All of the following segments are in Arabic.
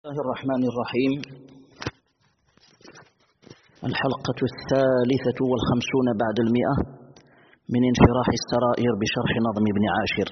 الله الرحمن الرحيم. الحلقة 53 بعد 100 من انشراح السرائر بشرح نظم ابن عاشر.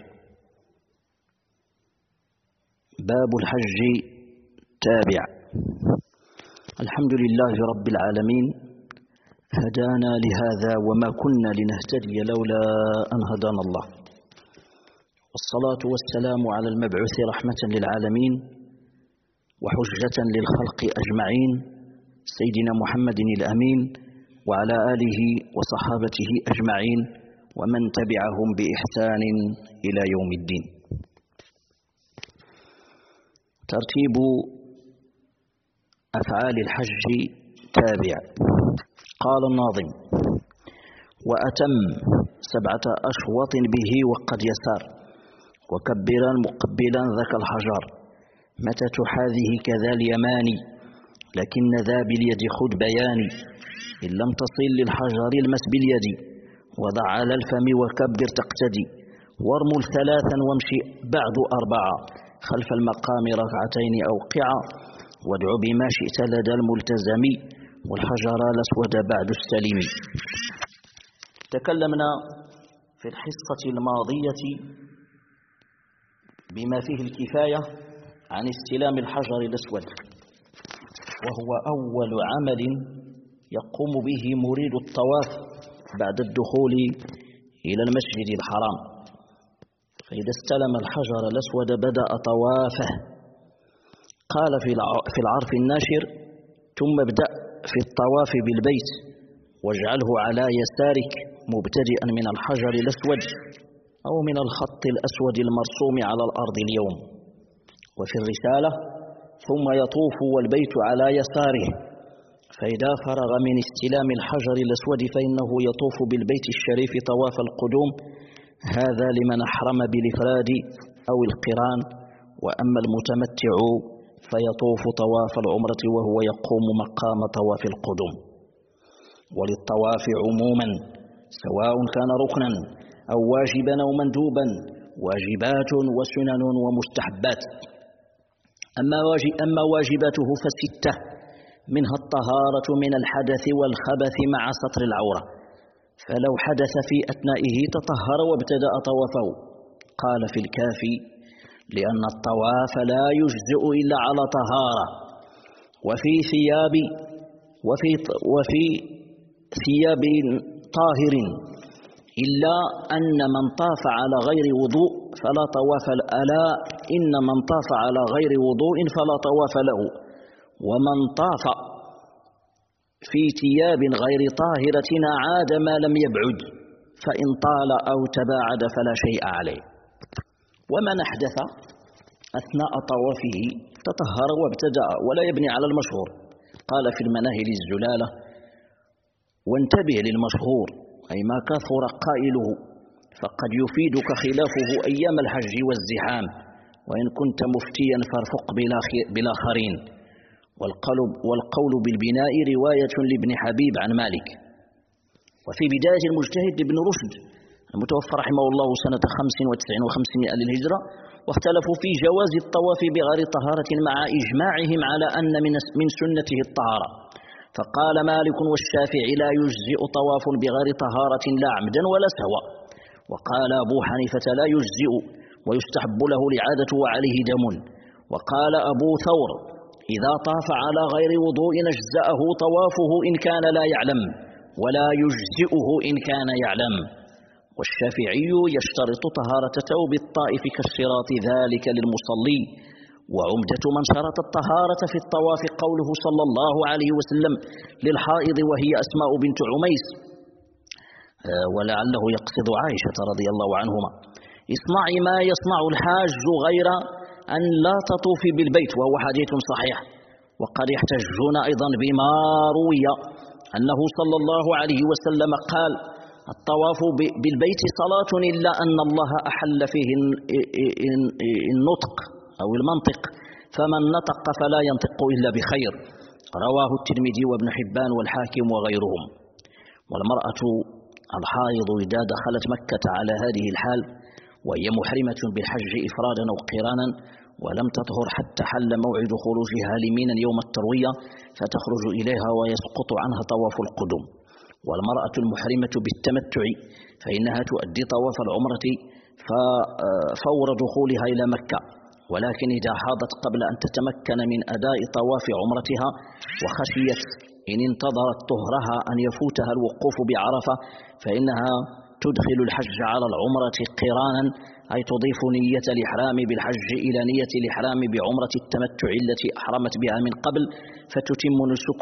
باب الحج تابع. الحمد لله رب العالمين، هدانا لهذا وما كنا لنهتدي لولا أن هدانا الله، والصلاة والسلام على المبعوث رحمة للعالمين وحجة للخلق أجمعين، سيدنا محمد الأمين، وعلى آله وصحابته أجمعين ومن تبعهم بإحسان إلى يوم الدين. ترتيب أفعال الحج تابع. قال الناظم: وأتم 7 أشواط به وقد يسار، وكبرا مقبلا ذاك الحجر، متى تحاذيه كذا اليماني، لكن ذا باليد خذ بياني، إن لم تصل للحجر المس باليد، وضع على الفم وكبر تقتدي، وارمل 3 وامشي بعد 4، خلف المقام ركعتين أوقعا، وادع بما شئت لدى الملتزم، والحجر الأسود بعد السلم. تكلمنا في الحصة الماضية بما فيه الكفاية عن استلام الحجر الأسود، وهو أول عمل يقوم به مريد الطواف بعد الدخول إلى المسجد الحرام، فإذا استلم الحجر الأسود بدأ طوافه. قال في العرف الناشر: ثم ابدأ في الطواف بالبيت واجعله على يسارك مبتدئا من الحجر الأسود أو من الخط الأسود المرسوم على الأرض اليوم. وفي الرسالة: ثم يطوف والبيت على يساره، فإذا فرغ من استلام الحجر الأسود فإنه يطوف بالبيت الشريف طواف القدوم، هذا لمن أحرم بالإفراد أو القران، وأما المتمتع فيطوف طواف العمرة وهو يقوم مقام طواف القدوم. وللطواف عموما سواء كان ركنا أو واجبا أو مندوبا واجبات وسنن ومستحبات. أما واجباته ف6، منها الطهارة من الحدث والخبث مع سطر العورة، فلو حدث في أثنائه تطهر وابتدأ طوافه. قال في الكافي: لأن الطواف لا يجزئ إلا على طهارة، وفي ثياب طاهر، إلا أن من طاف على غير وضوء فلا طواف ألا إن من طاف على غير وضوء فلا طواف له، ومن طاف في ثياب غير طاهرة عاد ما لم يبعد، فإن طال أو تباعد فلا شيء عليه. ومن أحدث أثناء طوافه تطهر وابتدأ ولا يبني على المشهور. قال في المناهل الزلالة: وانتبه للمشهور، أي ما كثر قائله، فقد يفيدك خلافه أيام الحج والزحام، وإن كنت مفتيا فارفق بالآخرين. والقول بالبناء رواية لابن حبيب عن مالك. وفي بداية المجتهد ابن رشد المتوفى رحمه الله سنة 95 و500 للهجرة، واختلفوا في جواز الطواف بغير طهارة مع إجماعهم على أن من سنته الطهارة، فقال مالك والشافعي: لا يجزئ طواف بغير طهارة لا عمدا ولا سهوا. وقال أبو حنيفة: لا يجزئ ويستحب له العادة وعليه دم. وقال أبو ثور: إذا طاف على غير وضوء أجزأه طوافه إن كان لا يعلم، ولا يجزئه إن كان يعلم. والشافعي يشترط طهارة ثوب الطائف كالشراط ذلك للمصلي. وعمدة من شرط الطهارة في الطواف قوله صلى الله عليه وسلم للحائض وهي أسماء بنت عميس، ولعله يقصد عائشة رضي الله عنهما: اصنعي ما يصنع الحاج غير أن لا تطوفي بالبيت، وهو حديث صحيح. وقد يحتجون أيضا بما روي أنه صلى الله عليه وسلم قال: الطواف بالبيت صلاة إلا أن الله أحل فيه النطق أو المنطق، فمن نطق فلا ينطق إلا بخير. رواه الترمذي وابن حبان والحاكم وغيرهم. والمرأة الحائض إذا دخلت مكة على هذه الحال وهي محرمة بالحج إفرادا أو قرانا، ولم تطهر حتى حل موعد خروجها لمينا يوم التروية فتخرج إليها ويسقط عنها طواف القدوم. والمرأة المحرمة بالتمتع فإنها تؤدي طواف العمرة فور دخولها إلى مكة، ولكن إذا حاضت قبل أن تتمكن من أداء طواف عمرتها وخشيت إن انتظرت طهرها أن يفوتها الوقوف بعرفة فإنها تدخل الحج على العمرة قرانا، أي تضيف نية الإحرام بالحج إلى نية الإحرام بعمرة التمتع التي أحرمت بها من قبل، فتتم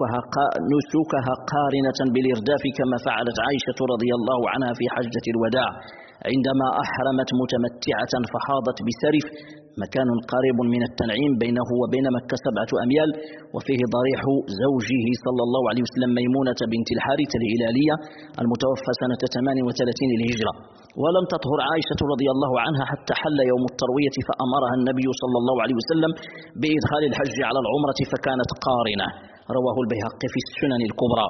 نسكها قارنة بالإرداف كما فعلت عائشة رضي الله عنها في حجة الوداع عندما أحرمت متمتعة فحاضت بسرف، مكان قريب من التنعيم بينه وبين مكة 7 أميال، وفيه ضريح زوجه صلى الله عليه وسلم ميمونة بنت الحارث الهلالية المتوفى سنة 38 للهجرة. ولم تطهر عائشة رضي الله عنها حتى حل يوم التروية فأمرها النبي صلى الله عليه وسلم بإدخال الحج على العمرة فكانت قارنة. رواه البيهقي في السنن الكبرى.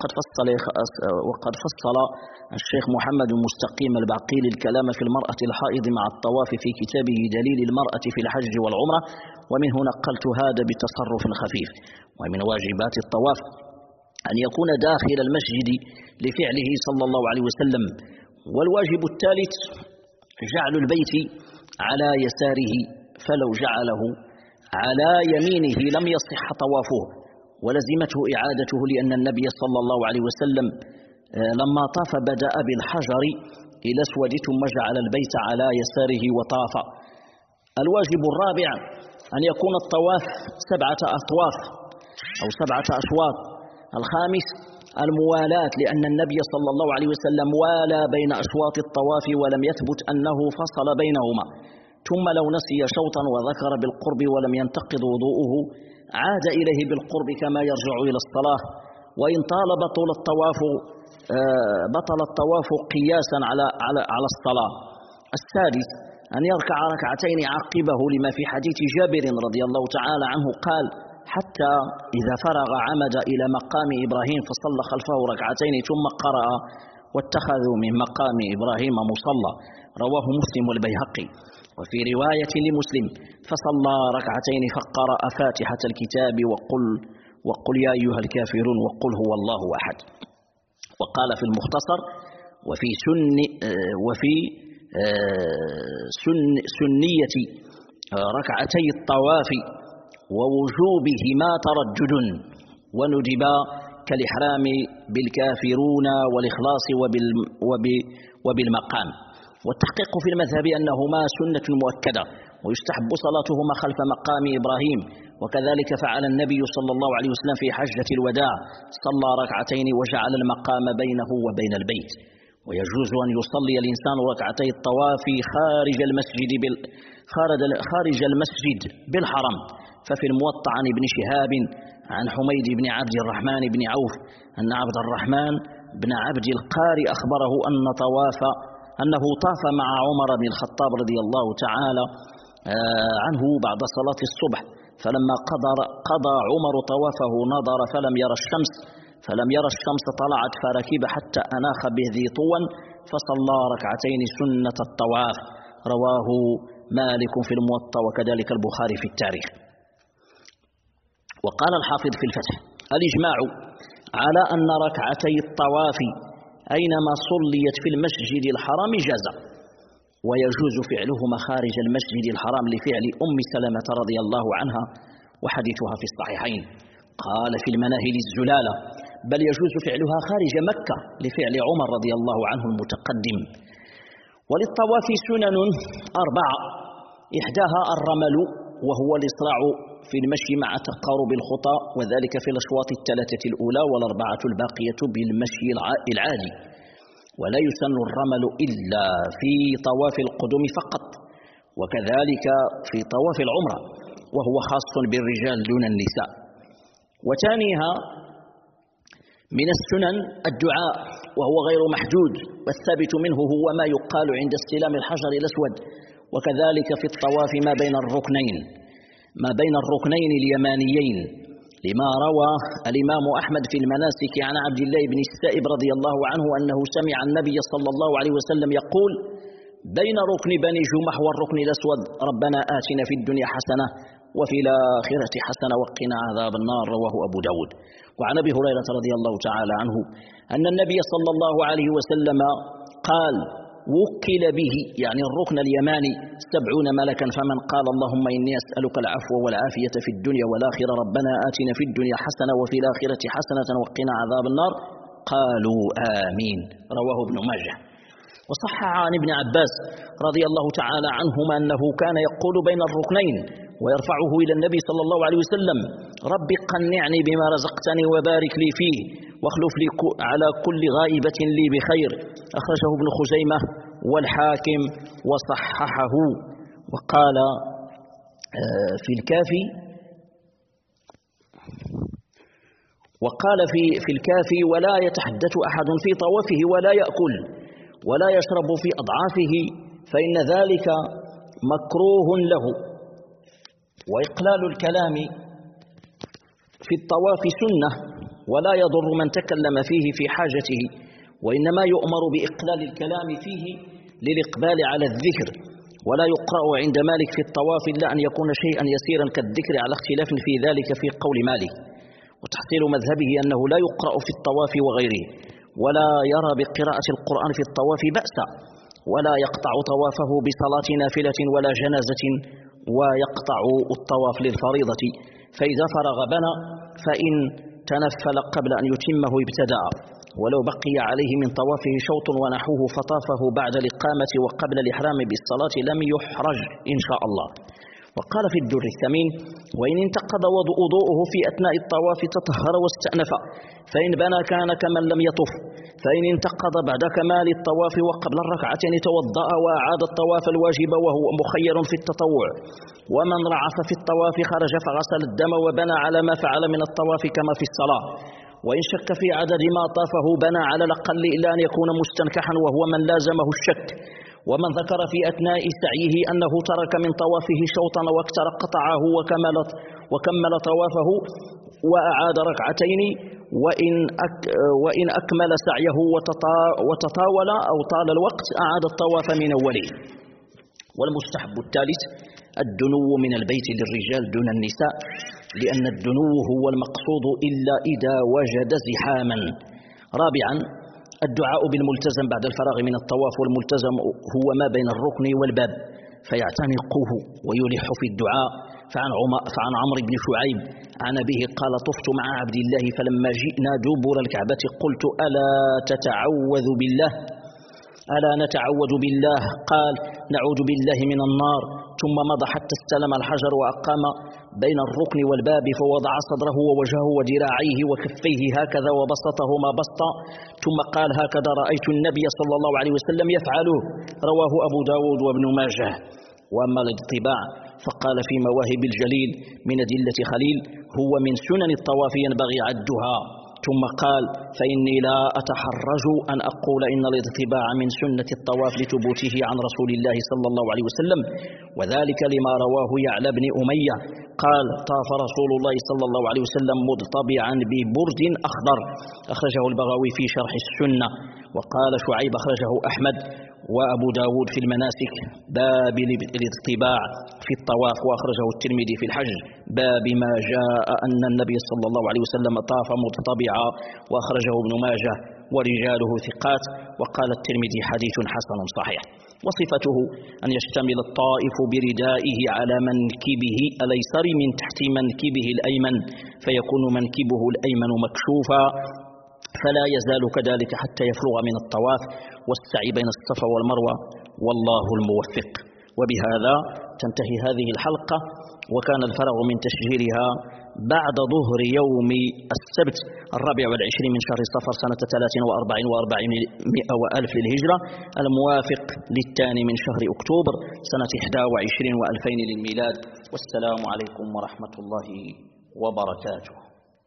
وقد فصل الشيخ محمد مستقيم الباقيل الكلام في المرأة الحائض مع الطواف في كتابه دليل المرأة في الحج والعمرة، ومنه نقلت هذا بتصرف خفيف. ومن واجبات الطواف أن يكون داخل المسجد لفعله صلى الله عليه وسلم. والواجب الثالث جعل البيت على يساره، فلو جعله على يمينه لم يصح طوافه ولزمته إعادته، لأن النبي صلى الله عليه وسلم لما طاف بدأ بالحجر إلى الأسود ثم جعل البيت على يساره وطاف. الواجب الرابع أن يكون الطواف 7 أطواف أو 7 أشواط. الخامس الموالاة، لأن النبي صلى الله عليه وسلم والى بين أشواط الطواف ولم يثبت أنه فصل بينهما. ثم لو نسي شوطا وذكر بالقرب ولم ينتقض وضوءه عاد إليه بالقرب كما يرجع إلى الصلاة، وإن طال بطل الطواف قياسا على الصلاة. السادس أن يركع ركعتين عقبه، لما في حديث جابر رضي الله تعالى عنه قال: حتى إذا فرغ عمد إلى مقام إبراهيم فصلى خلفه ركعتين ثم قرأ: واتخذوا من مقام إبراهيم مصلى. رواه مسلم والبيهقي. وفي رواية لمسلم: فصلى ركعتين فقرأ فاتحة الكتاب وقل يا أيها الكافرون وقل هو الله أحد. وقال في المختصر: وفي سنية ركعتي الطواف ووجوبهما ترجد، وندب كالإحرام بالكافرون والإخلاص وبالمقام. والتحقيق في المذهب أنهما سنة مؤكدة، ويستحب صلاتهما خلف مقام إبراهيم، وكذلك فعل النبي صلى الله عليه وسلم في حجة الوداع، صلى ركعتين وجعل المقام بينه وبين البيت. ويجوز أن يصلي الإنسان ركعتي الطواف خارج المسجد بالحرم. ففي الموطأ عن ابن شهاب عن حميد بن عبد الرحمن بن عوف أن عبد الرحمن بن عبد القاري أخبره أنه طاف مع عمر بن الخطاب رضي الله تعالى عنه بعد صلاة الصبح، فلما قضى عمر طوافه نظر فلم يرى الشمس طلعت فركب حتى أناخ بذي طوى فصلى ركعتين سنة الطواف. رواه مالك في الموطأ وكذلك البخاري في التاريخ. وقال الحافظ في الفتح: الإجماع على أن ركعتي الطواف أينما صليت في المسجد الحرام جاز، ويجوز فعلهما خارج المسجد الحرام لفعل أم سلمة رضي الله عنها وحديثها في الصحيحين. قال في المناهل الزلالة: بل يجوز فعلها خارج مكة لفعل عمر رضي الله عنه المتقدم. وللطواف سنن 4: إحداها الرمل، وهو الإسراع في المشي مع تقارب الخطى، وذلك في الأشواط 3 الأولى، وال4 الباقية بالمشي العادي. ولا يسن الرمل إلا في طواف القدوم فقط، وكذلك في طواف العمرة، وهو خاص بالرجال دون النساء. وثانيها من السنن الدعاء، وهو غير محدود، والثابت منه هو ما يقال عند استلام الحجر الأسود، وكذلك في الطواف ما بين الركنين اليمانيين، لما روى الإمام أحمد في المناسك عن عبد الله بن السائب رضي الله عنه أنه سمع النبي صلى الله عليه وسلم يقول: بين ركن بني جمح والركن الأسود ربنا آتنا في الدنيا حسنة وفي الآخرة حسنة وقنا عذاب النار. رواه أبو داود. وعن أبي هريرة رضي الله تعالى عنه أن النبي صلى الله عليه وسلم قال وكل به يعني الركن اليماني 70 ملكا، فمن قال اللهم إني أسألك العفو والعافية في الدنيا والآخرة ربنا آتنا في الدنيا حسنة وفي الآخرة حسنة وقنا عذاب النار قالوا آمين. رواه ابن ماجه. وصح عن ابن عباس رضي الله تعالى عنهما أنه كان يقول بين الركنين ويرفعه إلى النبي صلى الله عليه وسلم رب قنعني بما رزقتني وبارك لي فيه واخلف لي على كل غائبة لي بخير. أخرجه ابن خزيمة والحاكم وصححه. وقال في الكافي في الكافي ولا يتحدث أحد في طوافه ولا يأكل ولا يشرب في أضعافه فإن ذلك مكروه له. وإقلال الكلام في الطواف سنة ولا يضر من تكلم فيه في حاجته، وإنما يؤمر بإقلال الكلام فيه للإقبال على الذكر. ولا يقرأ عند مالك في الطواف إلا أن يكون شيئا يسيرا كالذكر على اختلاف في ذلك في قول مالك. وتحصيل مذهبه أنه لا يقرأ في الطواف وغيره، ولا يرى بقراءة القرآن في الطواف بأسا، ولا يقطع طوافه بصلاة نافلة ولا جنازة، ويقطع الطواف للفريضة. فإذا فرغ بنى، فإن تنفل قبل أن يتمه ابتدأ، ولو بقي عليه من طوافه شوط ونحوه فطافه بعد الإقامة وقبل الإحرام بالصلاة لم يحرج إن شاء الله. وقال في الدر الثمين وإن انتقض وضوءه في أثناء الطواف تطهر واستأنف، فإن بنى كان كمن لم يطف، فإن انتقض بعد كمال الطواف وقبل الركعتين توضأ وأعاد الطواف الواجب وهو مخير في التطوع. ومن رعف في الطواف خرج فغسل الدم وبنى على ما فعل من الطواف كما في الصلاة. وإن شك في عدد ما طافه بنى على الأقل إلا أن يكون مستنكحا وهو من لازمه الشك. ومن ذكر في أثناء سعيه أنه ترك من طوافه شوطا واكتر قطعه وكمل طوافه وأعاد ركعتين، وإن أكمل سعيه وتطاول أو طال الوقت أعاد الطواف من أوله. والمستحب الثالث الدنو من البيت للرجال دون النساء، لأن الدنو هو المقصود إلا إذا وجد زحاما. رابعا الدعاء بالملتزم بعد الفراغ من الطواف، والملتزم هو ما بين الركن والباب فيعتنقه ويلح في الدعاء. فعن عمرو بن شعيب عن أبيه قال طفت مع عبد الله فلما جئنا دبر الكعبة قلت ألا تتعوذ بالله ألا نتعوذ بالله؟ قال نعوذ بالله من النار. ثم مضى حتى استلم الحجر وأقام بين الركن والباب فوضع صدره ووجهه وذراعيه وكفيه هكذا وبسطهما بسطا، ثم قال هكذا رأيت النبي صلى الله عليه وسلم يفعله. رواه أبو داود وابن ماجه. وأما الاطباع فقال في مواهب الجليل من أدلة خليل هو من سنن الطواف ينبغي عدها. ثم قال فإني لا أتحرج أن أقول إن الاطباع من سنة الطواف لثبوته عن رسول الله صلى الله عليه وسلم، وذلك لما رواه يعلى بن أمية قال طاف رسول الله صلى الله عليه وسلم مضطبعا ببرد أخضر. أخرجه البغوي في شرح السنة. وقال شعيب أخرجه أحمد وأبو داود في المناسك باب الاطباع في الطواف، وأخرجه الترمذي في الحج باب ما جاء أن النبي صلى الله عليه وسلم طاف مضطبعا، وأخرجه ابن ماجه ورجاله ثقات. وقال الترمذي حديث حسن صحيح. وصفته أن يشتمل الطائف بردائه على منكبه الأيسر من تحت منكبه الأيمن، فيكون منكبه الأيمن مكشوفا فلا يزال كذلك حتى يفرغ من الطواف والسعي بين الصفا والمروة، والله الموفق. وبهذا تنتهي هذه الحلقة، وكان الفرغ من تشجيرها بعد ظهر يوم السبت 24 من شهر صفر سنة 43 و400 للهجرة، الموافق للثاني من شهر أكتوبر سنة 21 و2000 للميلاد. والسلام عليكم ورحمة الله وبركاته.